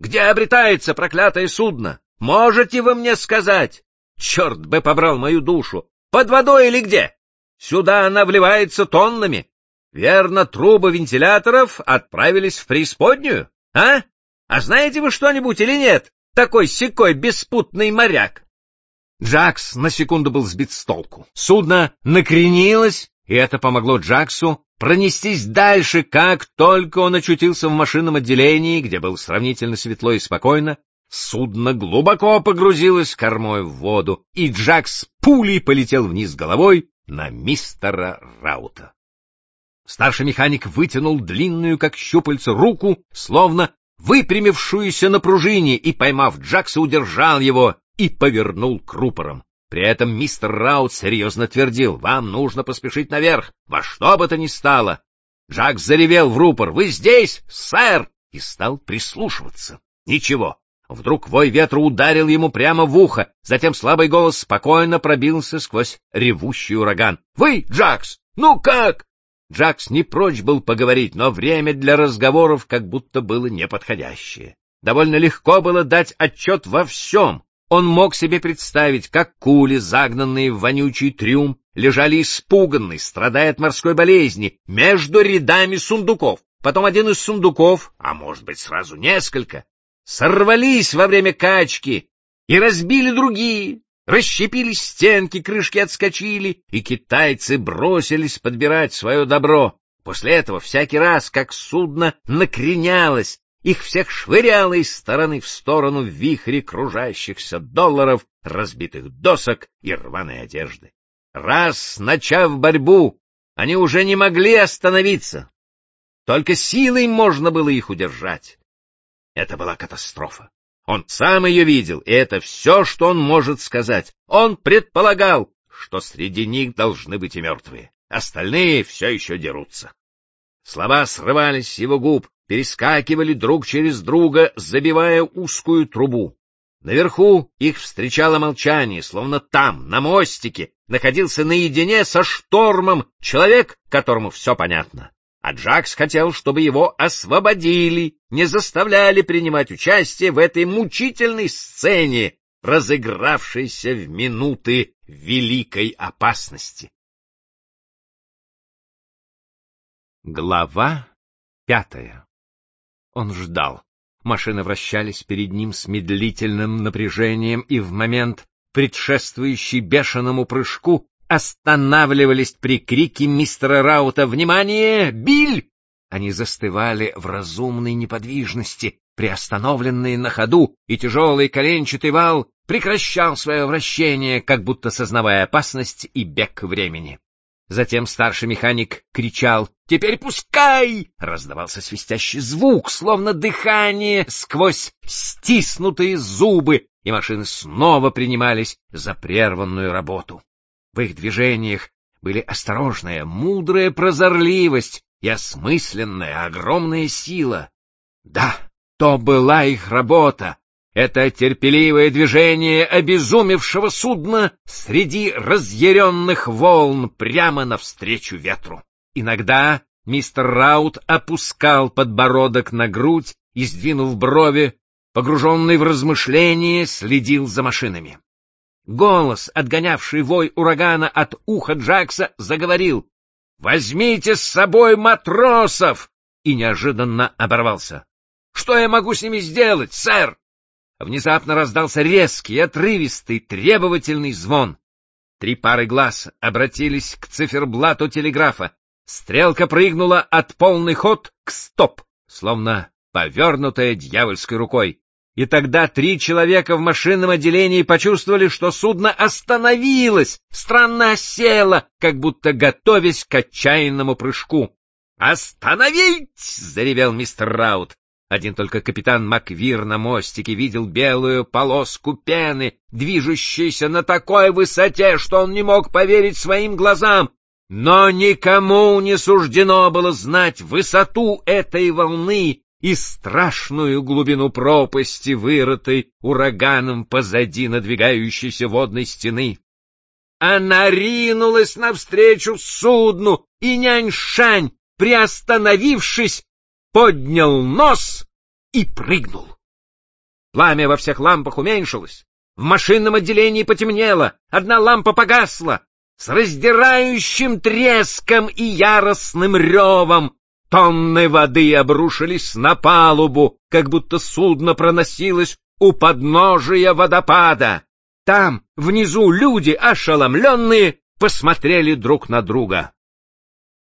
Где обретается проклятое судно? Можете вы мне сказать? Черт бы побрал мою душу! Под водой или где? Сюда она вливается тоннами. Верно, трубы вентиляторов отправились в преисподнюю, а? А знаете вы что-нибудь или нет? Такой-сякой беспутный моряк. Джакс на секунду был сбит с толку. Судно накренилось, и это помогло Джаксу пронестись дальше. Как только он очутился в машинном отделении, где было сравнительно светло и спокойно, судно глубоко погрузилось кормой в воду, и Джакс пулей полетел вниз головой на мистера Раута. Старший механик вытянул длинную, как щупальце, руку, словно выпрямившуюся на пружине, и, поймав Джакса, удержал его и повернул к рупорам. При этом мистер Раут серьезно твердил: «Вам нужно поспешить наверх, во что бы то ни стало». Джакс заревел в рупор: «Вы здесь, сэр!» и стал прислушиваться. Ничего. Вдруг вой ветра ударил ему прямо в ухо, затем слабый голос спокойно пробился сквозь ревущий ураган. «Вы, Джакс, ну как?» Джакс не прочь был поговорить, но время для разговоров как будто было неподходящее. Довольно легко было дать отчет во всем. Он мог себе представить, как кули, загнанные в вонючий трюм, лежали испуганные, страдая от морской болезни, между рядами сундуков. Потом один из сундуков, а может быть сразу несколько, сорвались во время качки и разбили другие. Расщепились стенки, крышки отскочили, и китайцы бросились подбирать свое добро. После этого всякий раз, как судно накренялось, их всех швыряло из стороны в сторону в вихре кружащихся долларов, разбитых досок и рваной одежды. Раз начав борьбу, они уже не могли остановиться. Только силой можно было их удержать. Это была катастрофа. Он сам ее видел, и это все, что он может сказать. Он предполагал, что среди них должны быть и мертвые. Остальные все еще дерутся. Слова срывались с его губ, перескакивали друг через друга, забивая узкую трубу. Наверху их встречало молчание, словно там, на мостике, находился наедине со штормом человек, которому все понятно. А Джакс хотел, чтобы его освободили, не заставляли принимать участие в этой мучительной сцене, разыгравшейся в минуты великой опасности. Глава 5. Он ждал. Машины вращались перед ним с медлительным напряжением, и в момент, предшествующий бешеному прыжку, останавливались при крике мистера Раута: «Внимание! Биль!» Они застывали в разумной неподвижности, приостановленные на ходу, и тяжелый коленчатый вал прекращал свое вращение, как будто сознавая опасность и бег времени. Затем старший механик кричал: «Теперь пускай!» Раздавался свистящий звук, словно дыхание сквозь стиснутые зубы, и машины снова принимались за прерванную работу. В их движениях были осторожная, мудрая прозорливость и осмысленная, огромная сила. Да, то была их работа. Это терпеливое движение обезумевшего судна среди разъяренных волн прямо навстречу ветру. Иногда мистер Раут опускал подбородок на грудь и, сдвинув брови, погруженный в размышления, следил за машинами. Голос, отгонявший вой урагана от уха Джакса, заговорил: «Возьмите с собой матросов!» и неожиданно оборвался. «Что я могу с ними сделать, сэр?» Внезапно раздался резкий, отрывистый, требовательный звон. 3 пары глаз обратились к циферблату телеграфа. Стрелка прыгнула от полный ход к стоп, словно повернутая дьявольской рукой. И тогда 3 человека в машинном отделении почувствовали, что судно остановилось, странно осело, как будто готовясь к отчаянному прыжку. «Остановить!» — заревел мистер Раут. Один только капитан Маквир на мостике видел белую полоску пены, движущейся на такой высоте, что он не мог поверить своим глазам. Но никому не суждено было знать высоту этой волны и страшную глубину пропасти, вырытой ураганом позади надвигающейся водной стены. Она ринулась навстречу судну, и Нянь-Шань, приостановившись, поднял нос и прыгнул. Пламя во всех лампах уменьшилось. В машинном отделении потемнело, одна лампа погасла. С раздирающим треском и яростным ревом тонны воды обрушились на палубу, как будто судно проносилось у подножия водопада. Там, внизу, люди, ошеломленные, посмотрели друг на друга.